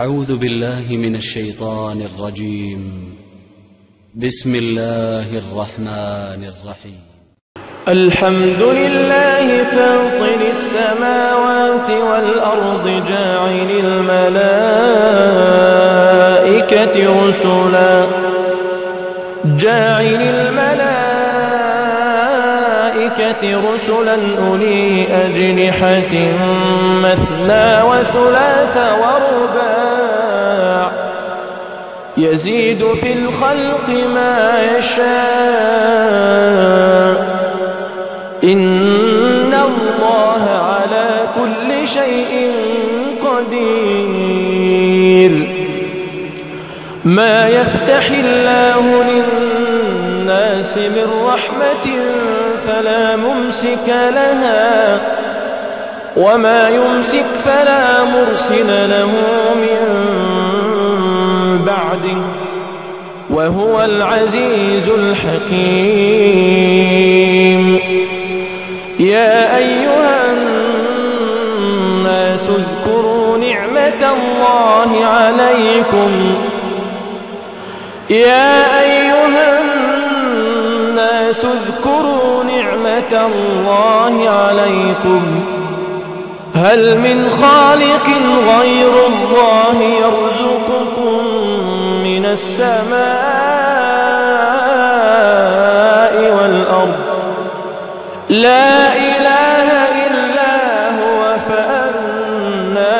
أعوذ بالله من الشيطان الرجيم. بسم الله الرحمن الرحيم. الحمد لله فاطر السماوات والأرض جاعل الملائكة رسلا أولي أجنحة مثنى وثلاث ورباع يزيد في الخلق ما يشاء إن الله على كل شيء قدير. ما يفتح الله للناس من رحمة فلا ممسك لها وما يمسك فلا مرسل له من بعده وهو العزيز الحكيم. يا أيها الناس اذكروا نعمة الله عليكم هل من خالق غير الله يرزقكم من السماء والأرض لا إله إلا هو فأنى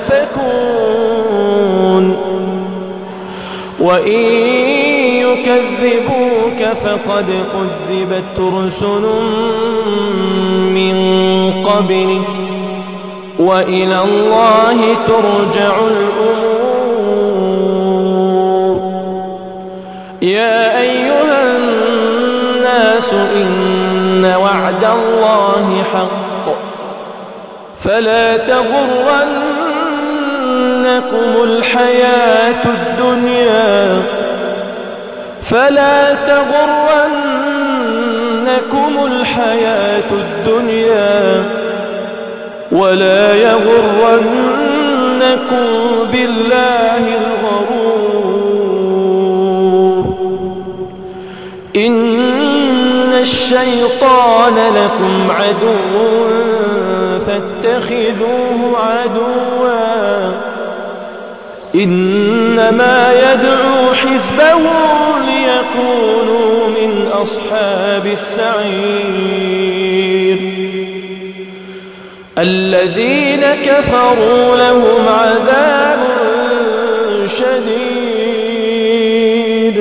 تؤفكون. وإن يكذبوك فقد كذبت رسل من قبلك وإلى الله ترجع الأمور. يا أيها الناس إن وعد الله حق فلا تغرنكم الحياة الدنيا ولا يغرنكم بالله الغرور. إن الشيطان لكم عدو فاتخذوه عدوا إنما يدعو حزبه ليكونوا من أصحاب السعير. الذين كفروا لهم عذاب شديد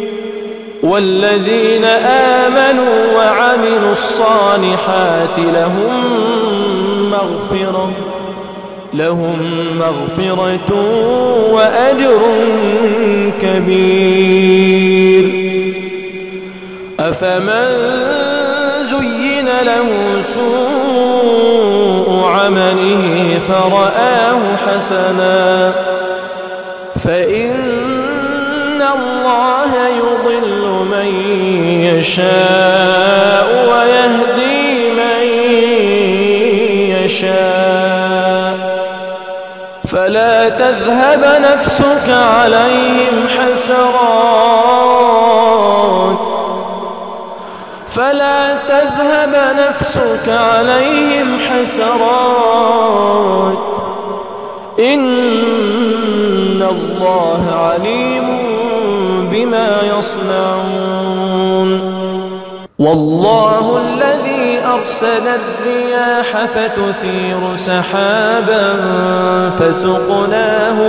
والذين آمنوا وعملوا الصالحات لهم مغفرة وأجر كبير. أفمن زين له سوء عمله فرآه حسنا فإن الله يضل من يشاء ويهدي من يشاء فلا تذهب نفسك عليهم حسرات إن الله عليم بما يصنعون. والله الذي أرسل الرياح فتثير سحابا فسقناه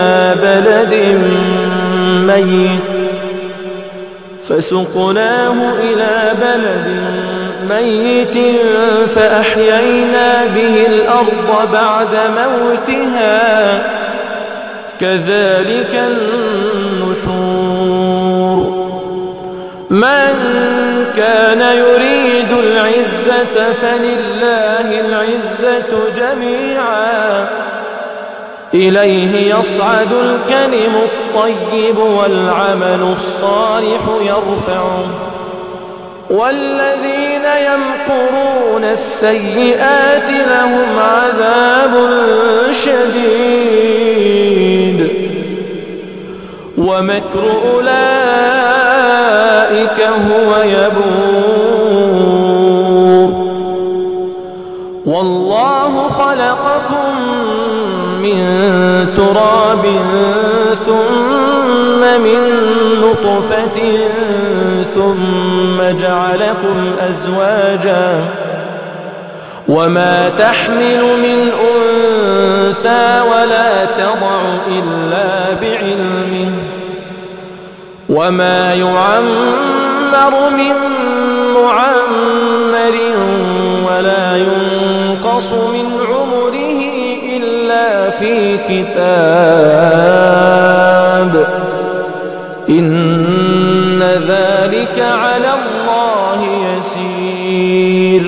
إلى بلد ميت فأحيينا به الأرض بعد موتها كذلك النشور. من كان يريد العزة فلله العزة جميعا إليه يصعد الكلم الطيب والعمل الصالح يرفعه والذين يمكرون السيئات لهم عذاب شديد ومكر أولئك هو يبور. والله خلقكم من تراب ثم من نطفة ثم جعلكم أزواجا وما تحمل من أنثى ولا تضع إلا بعلمه وما يعمر من معمر ولا ينقص من عمره إلا في كتاب إن ذلك على الله يسير.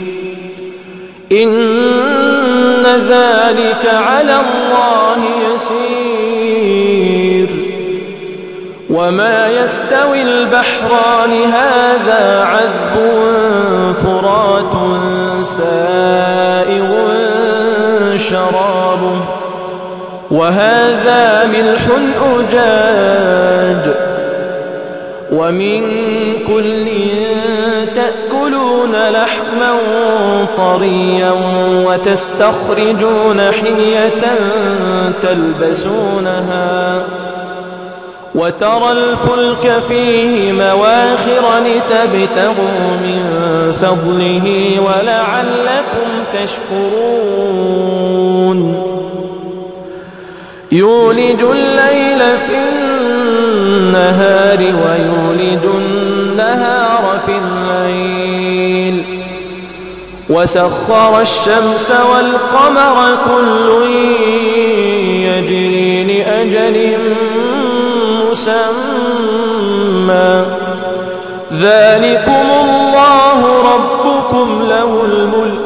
إن ذلك على الله يسير. وما يستوي البحران هذا عذب فرات سائغ شرابه وهذا ملح أجاج ومن كل تأكلون لحما طريا وتستخرجون حلية تلبسونها وترى الفلك فيه مواخر لتبتغوا من فضله ولعلكم تشكرون. يولج الليل في النهار ويولج النهار في الليل وسخر الشمس والقمر كل يجري لأجل مسمى ذلكم الله ربكم له الملك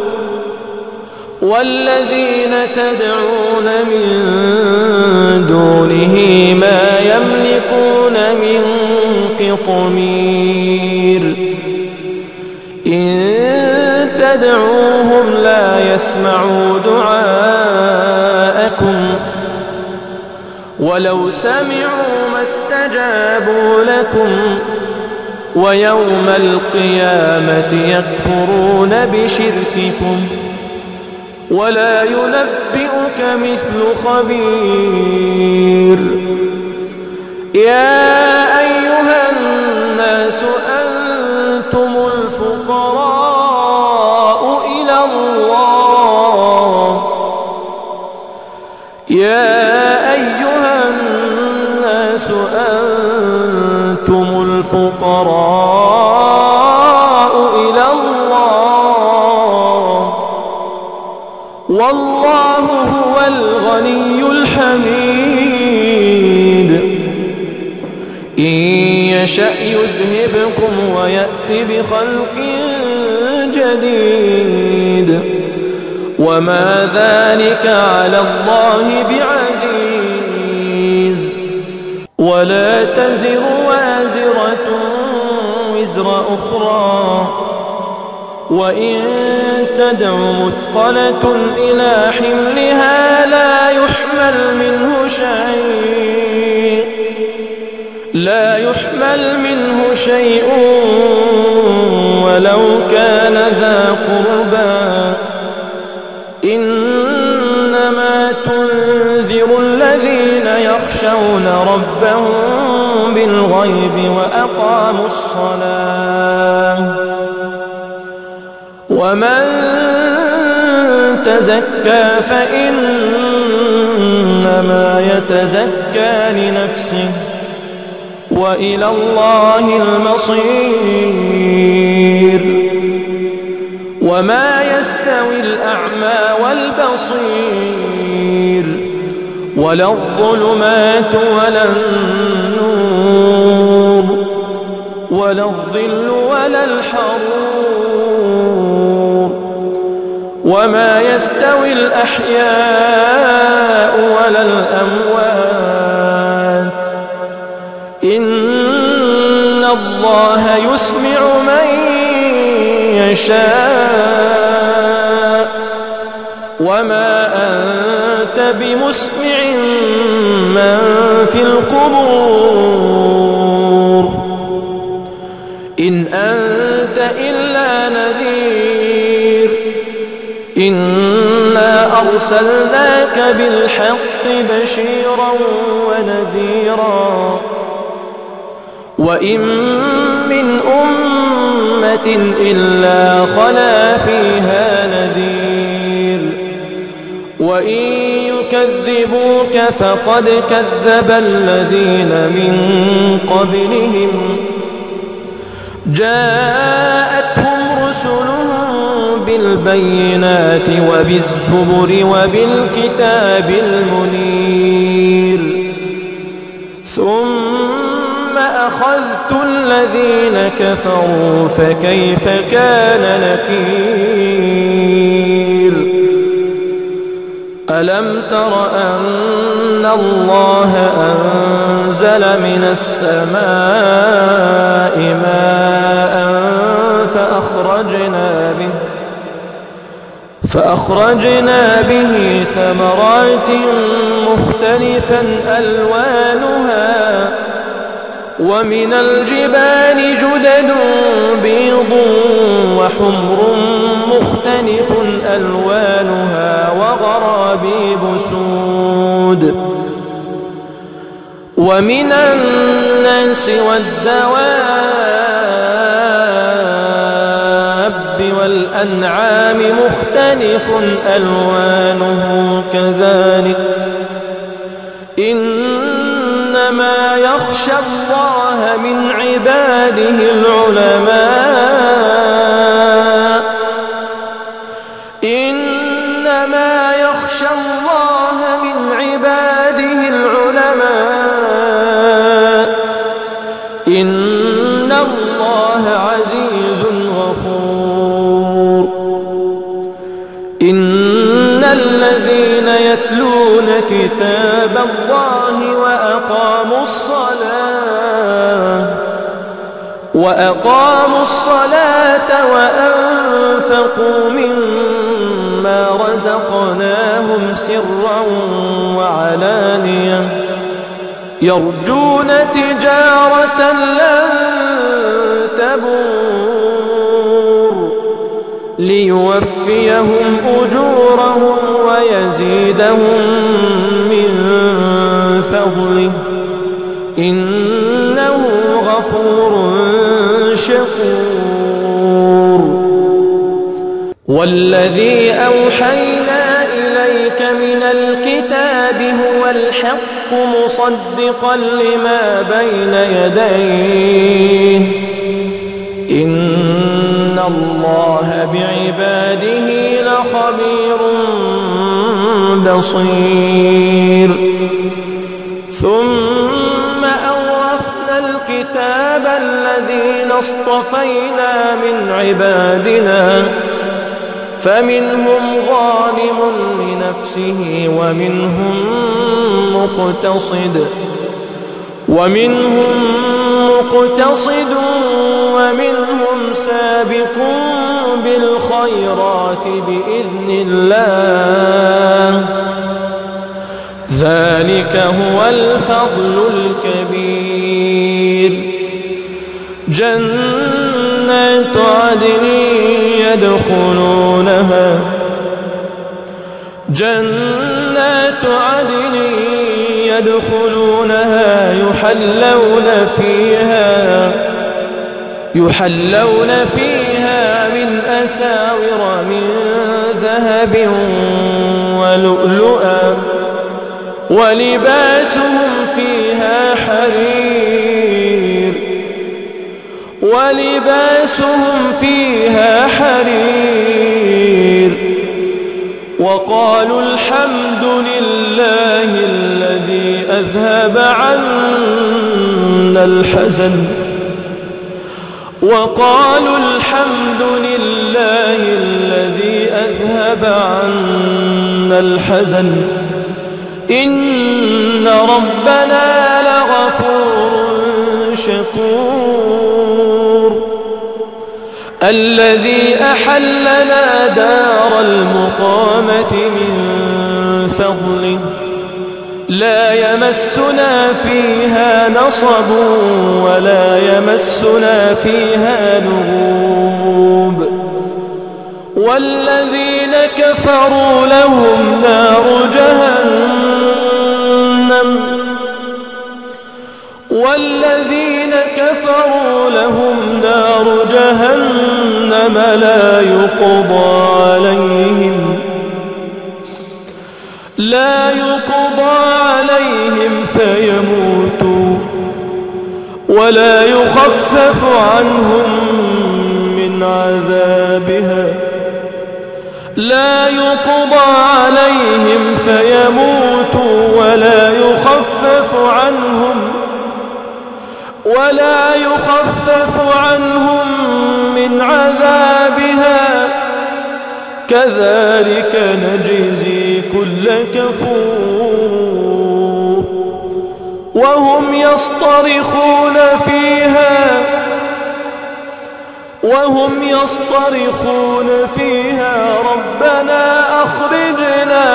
والذين تدعون من دونه ما يملكون من قطمير إن تدعوهم لا يسمعوا دعاءكم ولو سمعوا ما استجابوا لكم ويوم القيامة يكفرون بشرككم ولا ينبئك مثل خبير. يا أيها الناس أنتم الفقراء إلى الله. يا أيها الناس أنتم الفقراء إلى الله والله هو الغني الحميد. إن يشأ يذهبكم ويأت بخلق جديد وما ذلك على الله بعزيز. ولا تزر وازرة وزر أخرى وإن تدع مثقلة إلى حملها لا يحمل منه شيء ولو كان ذا قربى إنما تنذر الذين يخشون ربهم بالغيب وأقاموا الصلاة ومن تزكى فإنما يتزكى لنفسه وإلى الله المصير. وما يستوي الأعمى والبصير ولا الظلمات ولا النور ولا الظل ولا الحرور وما يستوي الأحياء ولا الأموات إن الله يسمع من يشاء وما أنت بمسمع من في القبور إلا نذير إنا أرسلناك بالحق بشيرا ونذيرا وإن من أمة إلا خلا فيها نذير وإن يكذبوك فقد كذب الذين من قبلهم جاءتهم رسلهم بالبينات وبالزبر وبالكتاب المنير ثم أخذت الذين كفروا فكيف كان نكير ألم تر أن الله أنزل من السماء ماء فأخرجنا به ثمرات مختلفا ألوانها ومن الجبال جدد بيض وحمر مختلف ألوانها وغرابيب سود ومن الناس والدواب والأنعام مختلف ألوانه كذلك إنما يخشى الله من عباده العلماء إنما يخشى الله من عباده العلماء إن الله عزيز غفور إن الذين يتلون كتاب الله وأقاموا الصلاة وأنفقوا مما رزقناهم سرا وعلانية يرجون تجارة لن تبور ليوفيهم أجورهم ويزيدهم من فضله إنه غفور شكور والذي أوحينا إليك من الكتاب هو الحق مصدقا لما بين يديه إن الله بعباده لخبير بصير ثم أورثنا الكتاب الذين اصطفينا من عبادنا فمنهم ظالم لنفسه ومنهم مقتصد ومنهم سابق بالخيرات بإذن الله ذلك هو الفضل الكبير جنات عدن يدخلونها يحلون فيها من أساور من ذهب ولؤلؤا ولباسهم فيها حرير وقالوا الحمد لله الذي أذهب عنا الحزن إن ربنا لغفور شكور الذي أحلنا دار المقامة من فضله لا يمسنا فيها نصب ولا يمسنا فيها لغوب والذين كفروا لهم نار جهنم لا يقضى عليهم فيموتوا ولا يخفف عنهم من عذابها ولا يخفف عنهم من عذابها كذلك نجزي كل كفور وهم يصطرخون فيها ربنا أخرجنا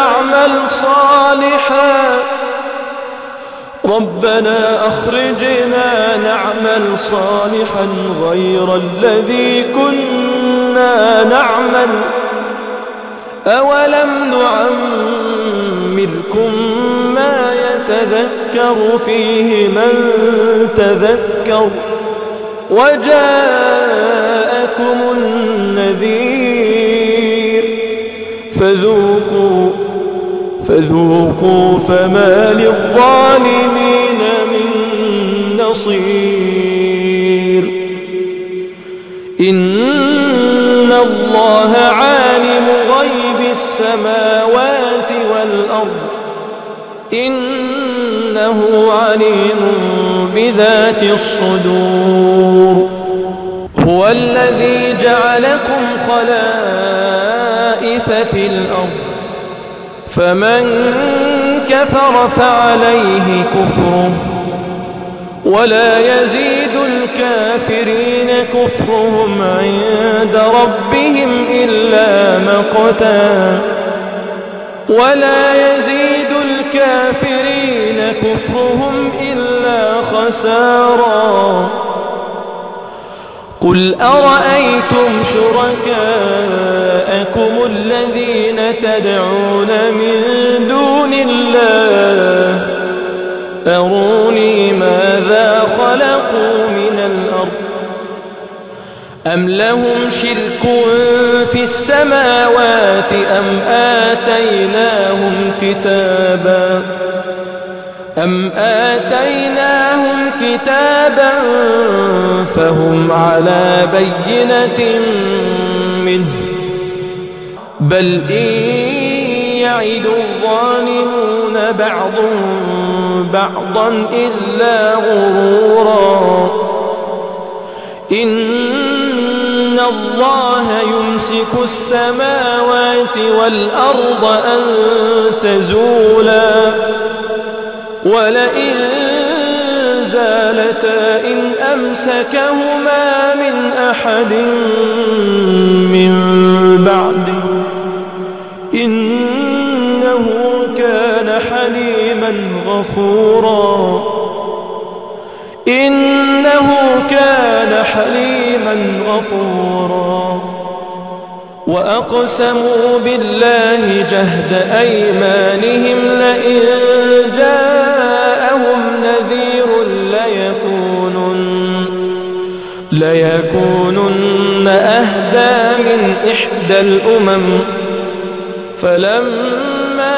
نعمل صالحا غير الذي كنا نعمل أولم نعمركم ما يتذكر فيه من تذكر وجاءكم النذير فذوقوا فما للظالمين من نصير إن الله عالم غيب السماوات والأرض إنه عليم بذات الصدور هو الذي جعلكم خلائف في الأرض فمن كفر فعليه كفره ولا يزيد الكافرين كفرهم عند ربهم إلا مقتا خسارا قل أرأيتم شركاءكم الذين تدعون من دون الله أروني ماذا خلقوا من الأرض أم لهم شرك في السماوات أم آتيناهم كتابا فهم على بينة منه بل إن يعد الظالمون بعضهم بعضا إلا غرورا إن الله يمسك السماوات والأرض أن تزولا ولئن زالتا إن أمسكهما من أحد من بعده إنه كان حليما غفورا وأقسموا بالله جهد أيمانهم لئن جاءهم نذير ليكونن أهدى من إحدى الأمم فلما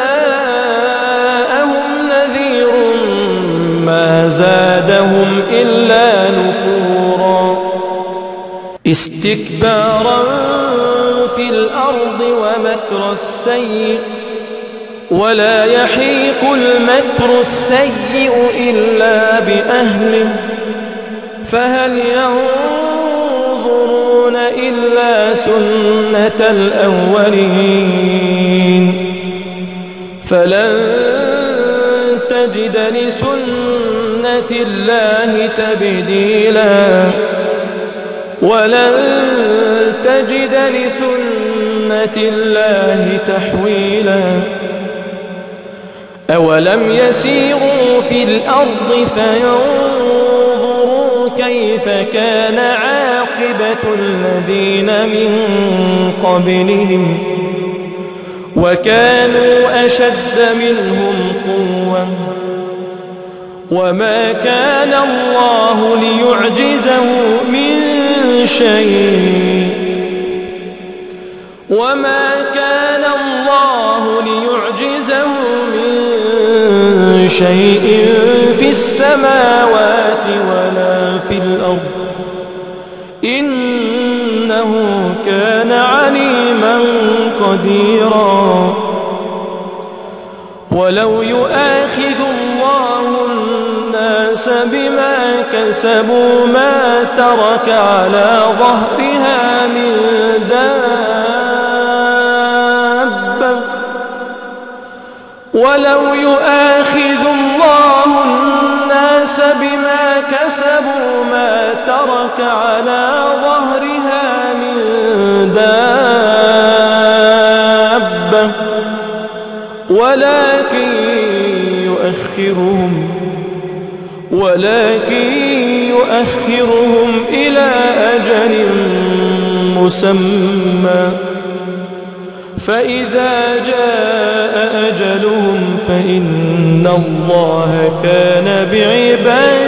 جاءهم نذير ما زادهم إلا نفورا استكبارا في الأرض ومكر السيء ولا يحيق المكر السيء إلا بأهله فهل ينظرون إلا سنة الأولين فلن تجد لسنة الله تبديلا ولن تجد لسنة الله تحويلا أولم يسيروا في الأرض فينظروا كيف كان عاقبة الذين من قبلهم وكانوا أشد منهم قوة وما كان الله ليعجزه من شيء في السماوات ولا في الأرض إنه كان عليما قديرا ولو يؤاخذ الله الناس بما كسبوا ما ترك على ظهرها من دابة ولو يؤاخذ الله الناس بما كسبوا ما ترك على ظهرها من دابة ولكن يؤخرهم إلى أجل مسمى فإذا جاء أجلهم فإن الله كان بعباده